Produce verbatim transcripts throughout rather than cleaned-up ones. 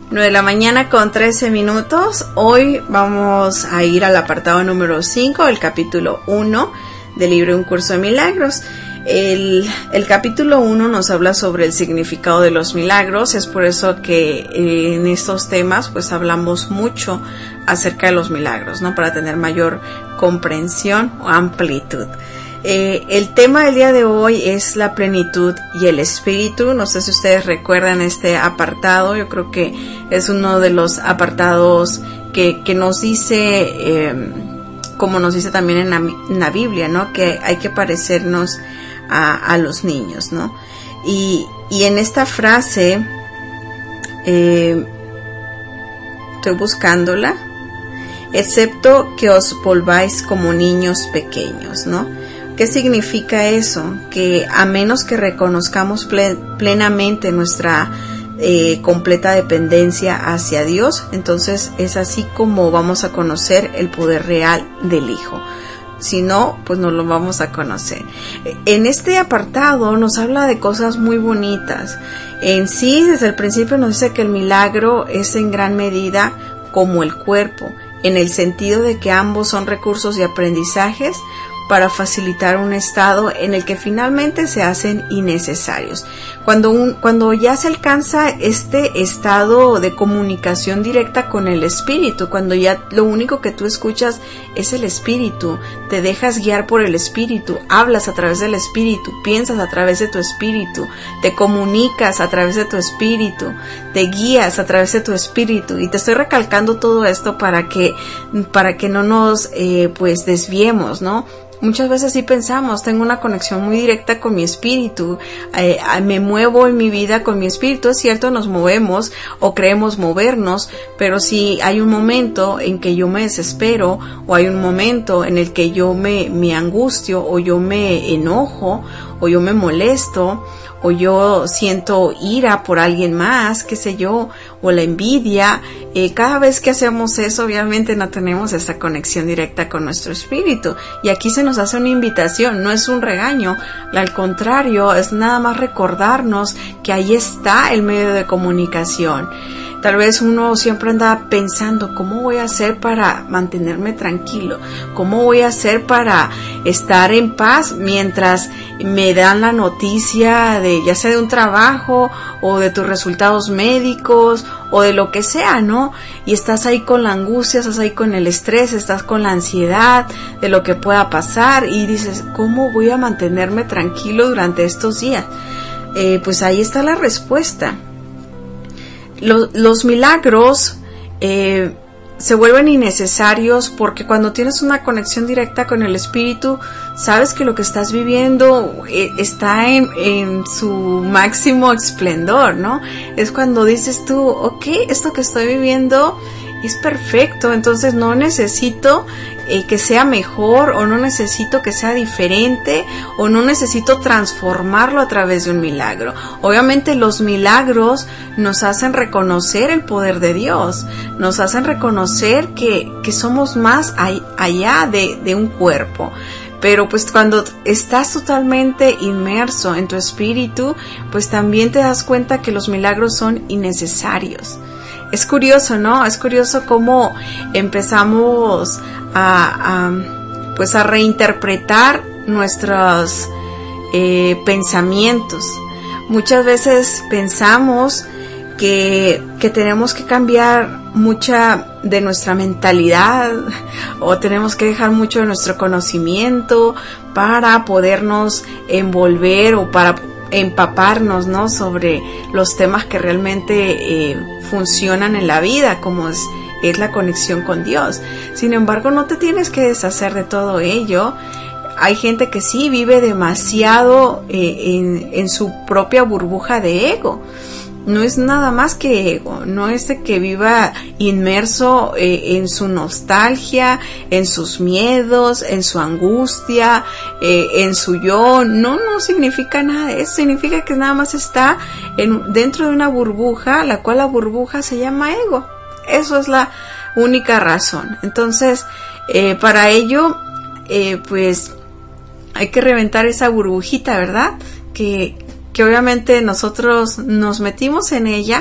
nueve de la mañana con trece minutos. Hoy vamos a ir al apartado número cinco del capítulo uno del libro Un Curso de Milagros. El, el capítulo uno nos habla sobre el significado de los milagros. Es por eso que eh, en estos temas pues hablamos mucho acerca de los milagros, ¿no? Para tener mayor comprensión o amplitud. Eh, el tema del día de hoy es la plenitud y el espíritu. No sé si ustedes recuerdan este apartado. Yo creo que es uno de los apartados que, que nos dice, eh, como nos dice también en la, en la Biblia, ¿no? Que hay que parecernos a, a los niños, ¿no? Y, y en esta frase, eh, estoy buscándola, excepto que os volváis como niños pequeños, ¿no? ¿Qué significa eso? Que a menos que reconozcamos ple- plenamente nuestra eh, completa dependencia hacia Dios, entonces es así como vamos a conocer el poder real del Hijo. Si no, pues no lo vamos a conocer. En este apartado nos habla de cosas muy bonitas. En sí, desde el principio nos dice que el milagro es en gran medida como el cuerpo, en el sentido de que ambos son recursos y aprendizajes para facilitar un estado en el que finalmente se hacen innecesarios. Cuando, un, cuando ya se alcanza este estado de comunicación directa con el espíritu, cuando ya lo único que tú escuchas es el espíritu, te dejas guiar por el espíritu, hablas a través del espíritu, piensas a través de tu espíritu, te comunicas a través de tu espíritu, te guías a través de tu espíritu. Y te estoy recalcando todo esto para que, para que no nos eh, pues desviemos, ¿no? Muchas veces sí pensamos, tengo una conexión muy directa con mi espíritu, eh, me muevo en mi vida con mi espíritu. Es cierto, nos movemos o creemos movernos, pero si hay un momento en que yo me desespero, o hay un momento en el que yo me, me angustio, o yo me enojo, o yo me molesto, o yo siento ira por alguien más, qué sé yo, o la envidia, eh, cada vez que hacemos eso, obviamente no tenemos esa conexión directa con nuestro espíritu. Y aquí se nos hace una invitación, no es un regaño, al contrario, es nada más recordarnos que ahí está el medio de comunicación. Tal vez uno siempre anda pensando, ¿cómo voy a hacer para mantenerme tranquilo? ¿Cómo voy a hacer para estar en paz mientras me dan la noticia de, ya sea de un trabajo o de tus resultados médicos o de lo que sea, ¿no? Y estás ahí con la angustia, estás ahí con el estrés, estás con la ansiedad de lo que pueda pasar y dices, ¿cómo voy a mantenerme tranquilo durante estos días? Eh, pues ahí está la respuesta. Los, los milagros eh, se vuelven innecesarios porque cuando tienes una conexión directa con el espíritu, sabes que lo que estás viviendo eh, está en, en su máximo esplendor, ¿no? Es cuando dices tú, ok, esto que estoy viviendo es perfecto, entonces no necesito eh, que sea mejor, o no necesito que sea diferente, o no necesito transformarlo a través de un milagro. Obviamente los milagros nos hacen reconocer el poder de Dios, nos hacen reconocer que, que somos más ay, allá de, de un cuerpo. Pero pues cuando estás totalmente inmerso en tu espíritu, pues también te das cuenta que los milagros son innecesarios. Es curioso, ¿no? Es curioso cómo empezamos a, a pues a reinterpretar nuestros eh, pensamientos. Muchas veces pensamos que, que tenemos que cambiar mucha de nuestra mentalidad, o tenemos que dejar mucho de nuestro conocimiento para podernos envolver o para empaparnos, ¿no? Sobre los temas que realmente eh, funcionan en la vida, como es, es la conexión con Dios. Sin embargo, no te tienes que deshacer de todo ello. Hay gente que sí vive demasiado eh, en, en su propia burbuja de ego. No es nada más que ego, no es de que viva inmerso eh, en su nostalgia, en sus miedos, en su angustia, eh, en su yo. No, no significa nada de eso. Significa que nada más está en, dentro de una burbuja, la cual la burbuja se llama ego. Eso es la única razón. Entonces, eh, para ello, eh, pues, hay que reventar esa burbujita, ¿verdad? Que que obviamente nosotros nos metimos en ella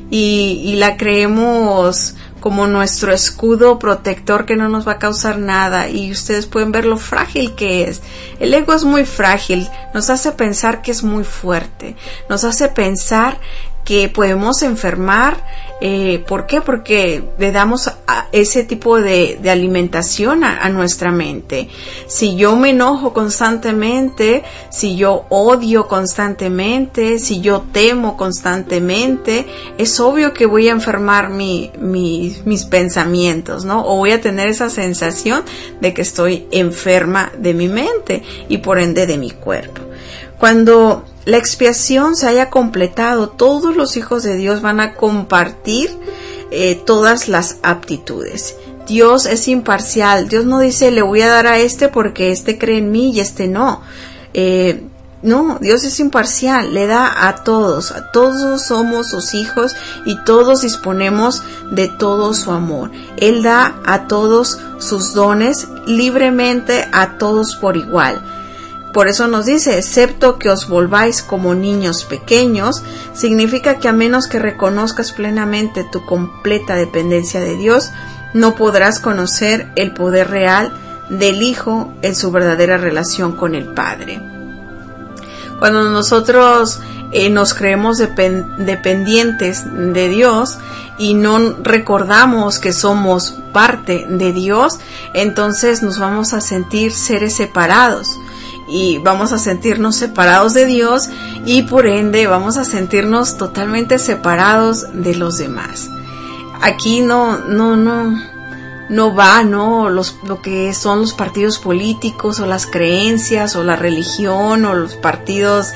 y, y la creemos como nuestro escudo protector que no nos va a causar nada, y ustedes pueden ver lo frágil que es. El ego es muy frágil, nos hace pensar que es muy fuerte, nos hace pensar que podemos enfermar. Eh, ¿Por qué? Porque le damos a ese tipo de, de alimentación a, a nuestra mente. Si yo me enojo constantemente, si yo odio constantemente, si yo temo constantemente, es obvio que voy a enfermar mi, mi, mis pensamientos, ¿no? O voy a tener esa sensación de que estoy enferma de mi mente y por ende de mi cuerpo. Cuando la expiación se haya completado, todos los hijos de Dios van a compartir eh, todas las aptitudes. Dios es imparcial. Dios no dice, le voy a dar a este porque este cree en mí y este no. Eh, no, Dios es imparcial. Le da a todos. A todos somos sus hijos y todos disponemos de todo su amor. Él da a todos sus dones libremente, a todos por igual. Por eso nos dice, excepto que os volváis como niños pequeños, significa que a menos que reconozcas plenamente tu completa dependencia de Dios, no podrás conocer el poder real del Hijo en su verdadera relación con el Padre. Cuando nosotros eh, nos creemos depend- dependientes de Dios y no recordamos que somos parte de Dios, entonces nos vamos a sentir seres separados. Y vamos a sentirnos separados de Dios y por ende vamos a sentirnos totalmente separados de los demás. Aquí no, no, no, no va, no, los, lo que son los partidos políticos o las creencias o la religión o los partidos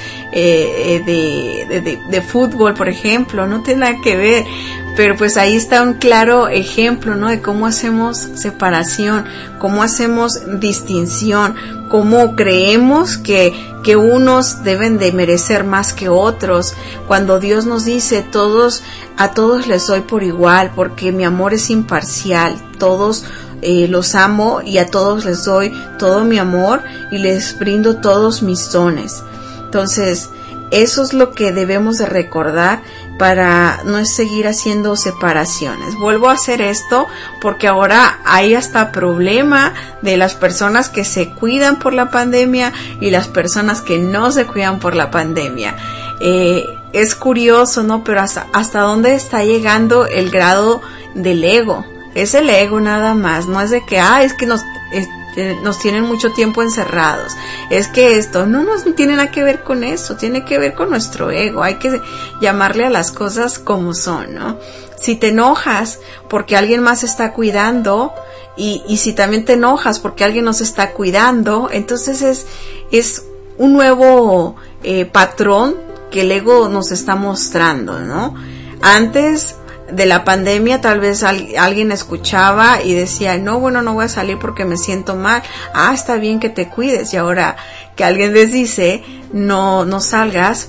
eh, de, de, de, de fútbol, por ejemplo, no tiene nada que ver. Pero pues ahí está un claro ejemplo, ¿no? De cómo hacemos separación, cómo hacemos distinción, cómo creemos que, que unos deben de merecer más que otros, cuando Dios nos dice, todos, a todos les doy por igual, porque mi amor es imparcial, todos eh, los amo y a todos les doy todo mi amor y les brindo todos mis dones. Entonces, eso es lo que debemos de recordar para no seguir haciendo separaciones. Vuelvo a hacer esto porque ahora hay hasta problema de las personas que se cuidan por la pandemia y las personas que no se cuidan por la pandemia. Eh, es curioso, ¿no? Pero hasta, hasta dónde está llegando el grado del ego. Es el ego nada más, no es de que, ah, es que nos... Es, nos tienen mucho tiempo encerrados, es que esto no nos tiene nada que ver con eso, tiene que ver con nuestro ego. Hay que llamarle a las cosas como son, ¿no? Si te enojas porque alguien más está cuidando y, y si también te enojas porque alguien nos está cuidando, entonces es, es un nuevo eh, patrón que el ego nos está mostrando, ¿no? Antes de la pandemia tal vez al, alguien escuchaba y decía, no, bueno, no voy a salir porque me siento mal. Ah, está bien que te cuides. Y ahora que alguien les dice, no, no salgas,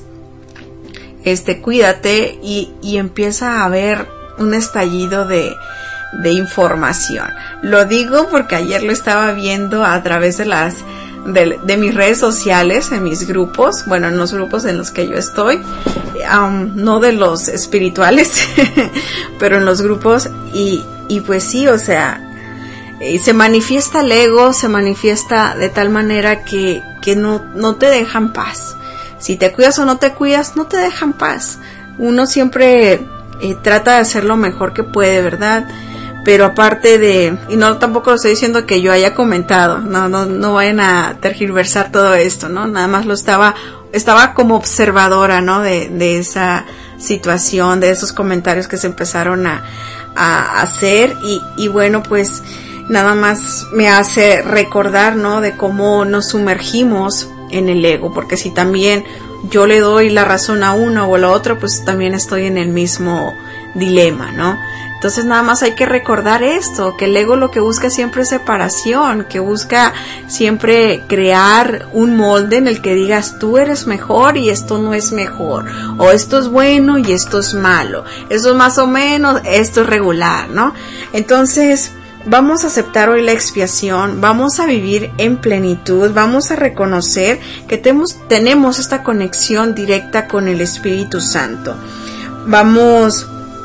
este, cuídate, y, y empieza a haber un estallido de, de información. Lo digo porque ayer lo estaba viendo a través de las De, de mis redes sociales, en mis grupos, bueno, en los grupos en los que yo estoy, um, no de los espirituales, pero en los grupos, y, y pues sí, o sea, eh, se manifiesta el ego, se manifiesta de tal manera que, que no, no te dejan paz. Si te cuidas o no te cuidas, no te dejan paz. Uno siempre eh, trata de hacer lo mejor que puede, ¿verdad? Pero aparte de, y no tampoco lo estoy diciendo que yo haya comentado, no, no, no vayan a tergiversar todo esto, ¿no? Nada más lo estaba, estaba como observadora, ¿no? De, de esa situación, de esos comentarios que se empezaron a, a hacer, y, y bueno, pues nada más me hace recordar, ¿no? De cómo nos sumergimos en el ego, porque si también yo le doy la razón a uno o a la otra, pues también estoy en el mismo dilema, ¿no? Entonces nada más hay que recordar esto, que el ego lo que busca siempre es separación, que busca siempre crear un molde en el que digas tú eres mejor y esto no es mejor, o esto es bueno y esto es malo, esto es más o menos, esto es regular, ¿no? Entonces vamos a aceptar hoy la expiación, vamos a vivir en plenitud, vamos a reconocer que tenemos, tenemos esta conexión directa con el Espíritu Santo. Vamos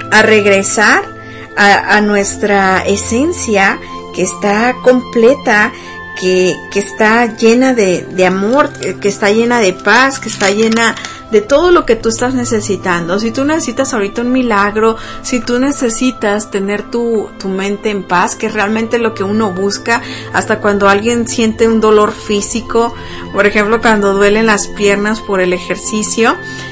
a regresar a, a nuestra esencia que está completa, que, que está llena de, de amor, que está llena de paz, que está llena de todo lo que tú estás necesitando. Si tú necesitas ahorita un milagro, si tú necesitas tener tu, tu mente en paz, que es realmente lo que uno busca, hasta cuando alguien siente un dolor físico, por ejemplo cuando duelen las piernas por el ejercicio,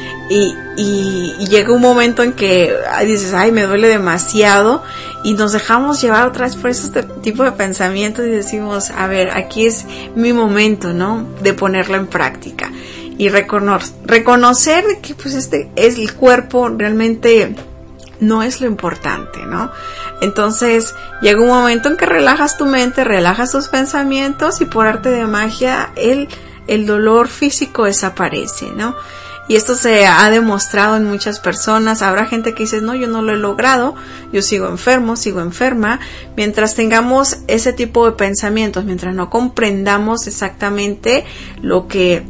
y, y, y llega un momento en que ay, dices, ay, me duele demasiado, y nos dejamos llevar otra vez por este tipo de pensamientos y decimos, a ver, aquí es mi momento, ¿no?, de ponerlo en práctica. Y recono- reconocer que pues este es el cuerpo, realmente no es lo importante, ¿no? Entonces llega un momento en que relajas tu mente, relajas tus pensamientos y por arte de magia el, el dolor físico desaparece, ¿no? Y esto se ha demostrado en muchas personas. Habrá gente que dice, no, yo no lo he logrado, yo sigo enfermo, sigo enferma. Mientras tengamos ese tipo de pensamientos, mientras no comprendamos exactamente lo que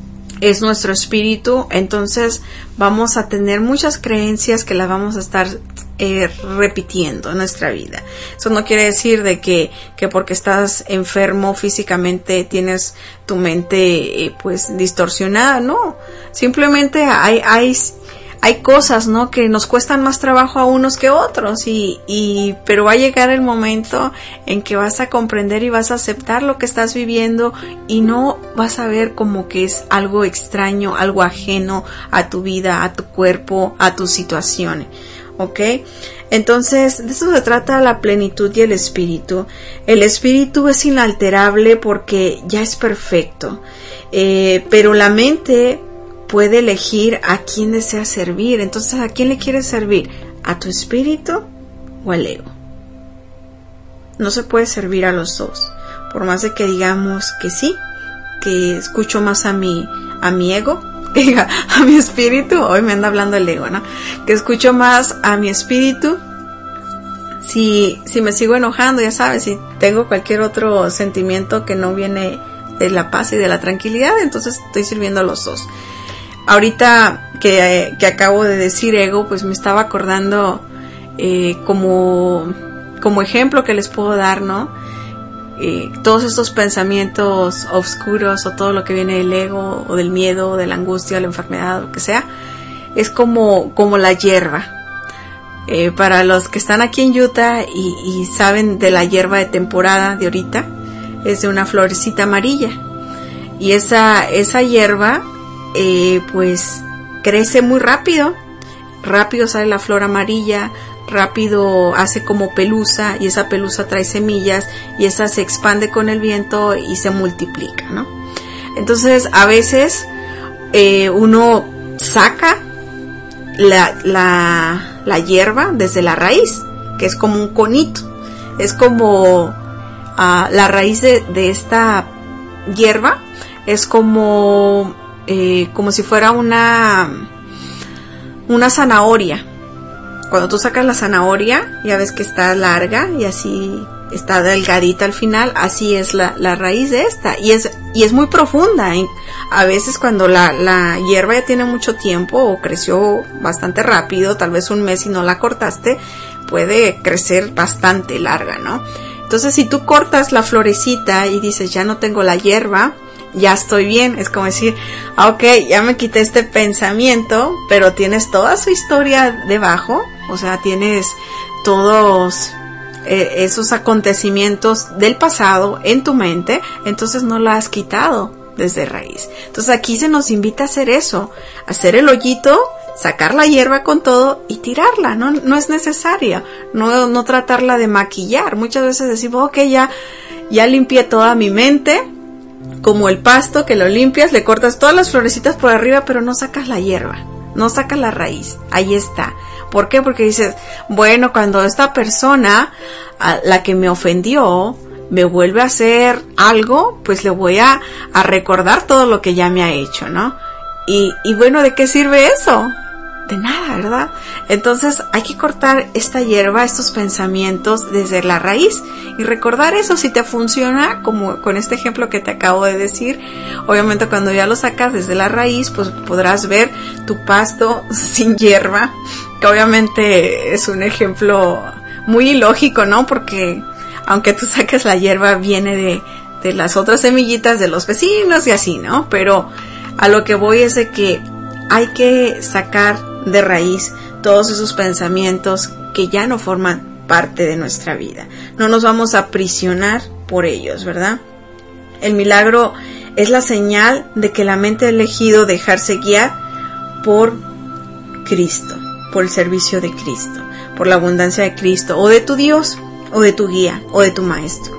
es nuestro espíritu, entonces vamos a tener muchas creencias que las vamos a estar eh, repitiendo en nuestra vida. Eso no quiere decir de que, que porque estás enfermo físicamente tienes tu mente eh, pues distorsionada, no. Simplemente hay, hay, hay cosas, ¿no?, que nos cuestan más trabajo a unos que otros, y, y, pero va a llegar el momento en que vas a comprender y vas a aceptar lo que estás viviendo y no vas a ver como que es algo extraño, algo ajeno a tu vida, a tu cuerpo, a tus situaciones, ¿ok? Entonces, de eso se trata la plenitud y el espíritu. El espíritu es inalterable porque ya es perfecto, eh, pero la mente puede elegir a quién desea servir. Entonces, ¿a quién le quieres servir? ¿A tu espíritu o al ego? No se puede servir a los dos. Por más de que digamos que sí, que escucho más a mi, a mi ego, que a mi espíritu, hoy me anda hablando el ego, ¿no? Que escucho más a mi espíritu. Si, si me sigo enojando, ya sabes, si tengo cualquier otro sentimiento que no viene de la paz y de la tranquilidad, entonces estoy sirviendo a los dos. Ahorita que, que acabo de decir ego, pues me estaba acordando eh, como, como ejemplo que les puedo dar, ¿no? Eh, todos estos pensamientos oscuros o todo lo que viene del ego o del miedo, o de la angustia, o la enfermedad, lo que sea, es como, como la hierba. Eh, para los que están aquí en Utah y, y saben de la hierba de temporada de ahorita, es de una florecita amarilla. Y esa, esa hierba Eh, pues crece muy rápido, rápido sale la flor amarilla, rápido hace como pelusa, y esa pelusa trae semillas y esa se expande con el viento y se multiplica, ¿no? Entonces a veces eh, uno saca la, la, la hierba desde la raíz, que es como un conito, es como uh, la raíz de, de esta hierba es como Eh, como si fuera una una zanahoria. Cuando tú sacas la zanahoria, ya ves que está larga y así está delgadita al final, así es la, la raíz de esta, y es y es muy profunda, ¿eh? A veces cuando la, la hierba ya tiene mucho tiempo o creció bastante rápido, tal vez un mes y no la cortaste, puede crecer bastante larga, ¿no? Entonces si tú cortas la florecita y dices, ya no tengo la hierba, ya estoy bien, es como decir, ah, ok, ya me quité este pensamiento, pero tienes toda su historia debajo, o sea, tienes todos eh, esos acontecimientos del pasado en tu mente, entonces no la has quitado desde raíz. Entonces aquí se nos invita a hacer eso, hacer el hoyito, sacar la hierba con todo y tirarla, no, no es necesaria, no, no tratarla de maquillar. Muchas veces decimos, ok, ya, ya limpié toda mi mente, como el pasto que lo limpias, le cortas todas las florecitas por arriba, pero no sacas la hierba, no sacas la raíz, ahí está. ¿Por qué? Porque dices, bueno, cuando esta persona, a la que me ofendió, me vuelve a hacer algo, pues le voy a, a recordar todo lo que ya me ha hecho, ¿no? Y, y bueno, ¿de qué sirve eso? De nada, ¿verdad? Entonces hay que cortar esta hierba, estos pensamientos desde la raíz y recordar eso. Si te funciona, como con este ejemplo que te acabo de decir, obviamente cuando ya lo sacas desde la raíz, pues podrás ver tu pasto sin hierba que obviamente es un ejemplo muy ilógico, ¿no? Porque aunque tú saques la hierba, viene de, de las otras semillitas de los vecinos y así, ¿no? Pero a lo que voy es de que hay que sacar de raíz todos esos pensamientos que ya no forman parte de nuestra vida. No nos vamos a aprisionar por ellos, ¿verdad? El milagro es la señal de que la mente ha elegido dejarse guiar por Cristo, por el servicio de Cristo, por la abundancia de Cristo, o de tu Dios, o de tu guía, o de tu maestro.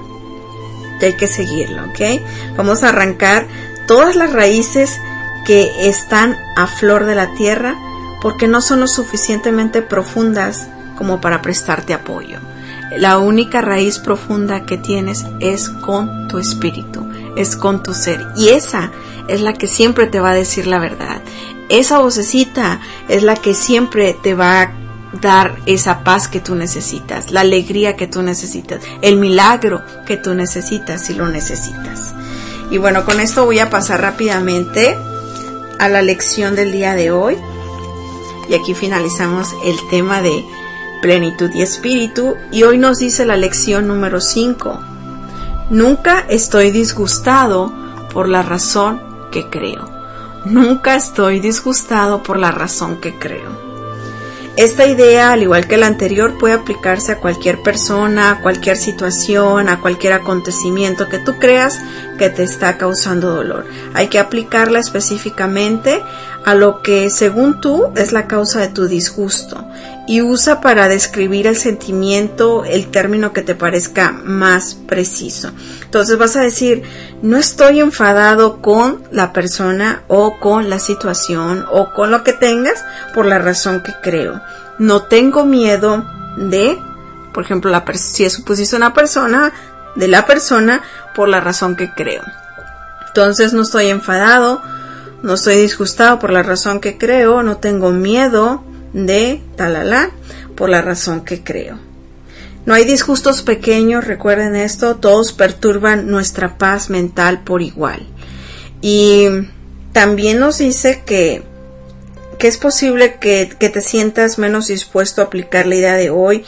Y hay que seguirlo, ¿ok? Vamos a arrancar todas las raíces que están a flor de la tierra, porque no son lo suficientemente profundas como para prestarte apoyo. La única raíz profunda que tienes es con tu espíritu, es con tu ser, y esa es la que siempre te va a decir la verdad. Esa vocecita es la que siempre te va a dar esa paz que tú necesitas, la alegría que tú necesitas, el milagro que tú necesitas si lo necesitas. Y bueno, con esto voy a pasar rápidamente a la lección del día de hoy. Y aquí finalizamos el tema de plenitud y espíritu. Y hoy nos dice la lección número cinco. Nunca estoy disgustado por la razón que creo. Nunca estoy disgustado por la razón que creo. Esta idea, al igual que la anterior, puede aplicarse a cualquier persona, a cualquier situación, a cualquier acontecimiento que tú creas que te está causando dolor. Hay que aplicarla específicamente a lo que, según tú, es la causa de tu disgusto, y usa para describir el sentimiento el término que te parezca más preciso. Entonces vas a decir, no estoy enfadado con la persona o con la situación o con lo que tengas por la razón que creo. No tengo miedo de, por ejemplo, la si supusiste una persona, de la persona por la razón que creo. Entonces no estoy enfadado, no estoy disgustado por la razón que creo, no tengo miedo de talala por la razón que creo. No hay disgustos pequeños, recuerden esto, todos perturban nuestra paz mental por igual. Y también nos dice que, que es posible que, que te sientas menos dispuesto a aplicar la idea de hoy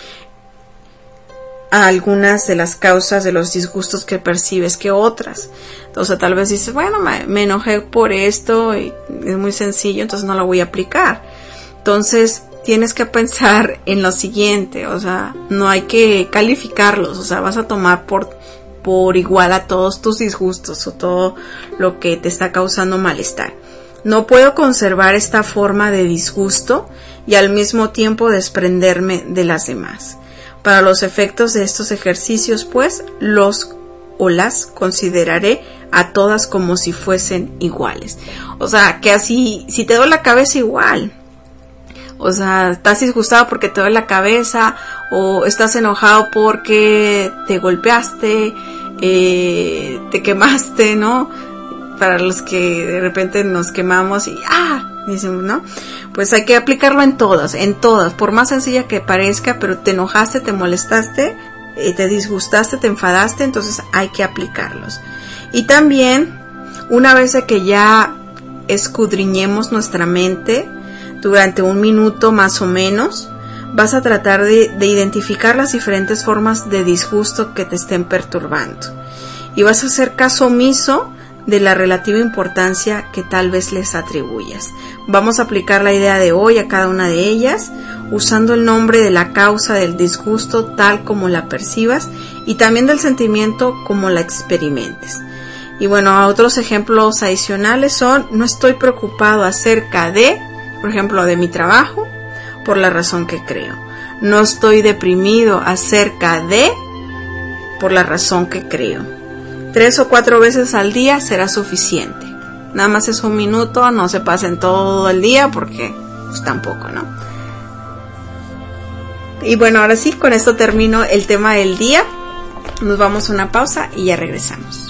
a algunas de las causas de los disgustos que percibes que otras. Entonces tal vez dices, bueno, me, me enojé por esto y es muy sencillo, entonces no lo voy a aplicar. Entonces tienes que pensar en lo siguiente, o sea, no hay que calificarlos, o sea, vas a tomar por, por igual a todos tus disgustos o todo lo que te está causando malestar. No puedo conservar esta forma de disgusto y al mismo tiempo desprenderme de las demás. Para los efectos de estos ejercicios, pues, los o las consideraré a todas como si fuesen iguales. O sea, que así, si te duele la cabeza, igual. O sea, estás disgustado porque te duele la cabeza, o estás enojado porque te golpeaste, eh, te quemaste, ¿no? Para los que de repente nos quemamos y ¡ah! Dicen, ¿no? Pues hay que aplicarlo en todas, en todas, por más sencilla que parezca, pero te enojaste, te molestaste, eh, te disgustaste, te enfadaste, entonces hay que aplicarlos. Y también, una vez de que ya escudriñemos nuestra mente, durante un minuto más o menos, vas a tratar de, de identificar las diferentes formas de disgusto que te estén perturbando. Y vas a hacer caso omiso de la relativa importancia que tal vez les atribuyas. Vamos a aplicar la idea de hoy a cada una de ellas, usando el nombre de la causa del disgusto tal como la percibas y también del sentimiento como la experimentes. Y bueno, otros ejemplos adicionales son, no estoy preocupado acerca de, por ejemplo, de mi trabajo, por la razón que creo. No estoy deprimido acerca de, por la razón que creo. Tres o cuatro veces al día será suficiente. Nada más es un minuto, no se pasen todo el día porque pues tampoco, ¿no? Y bueno, ahora sí, con esto termino el tema del día. Nos vamos a una pausa y ya regresamos.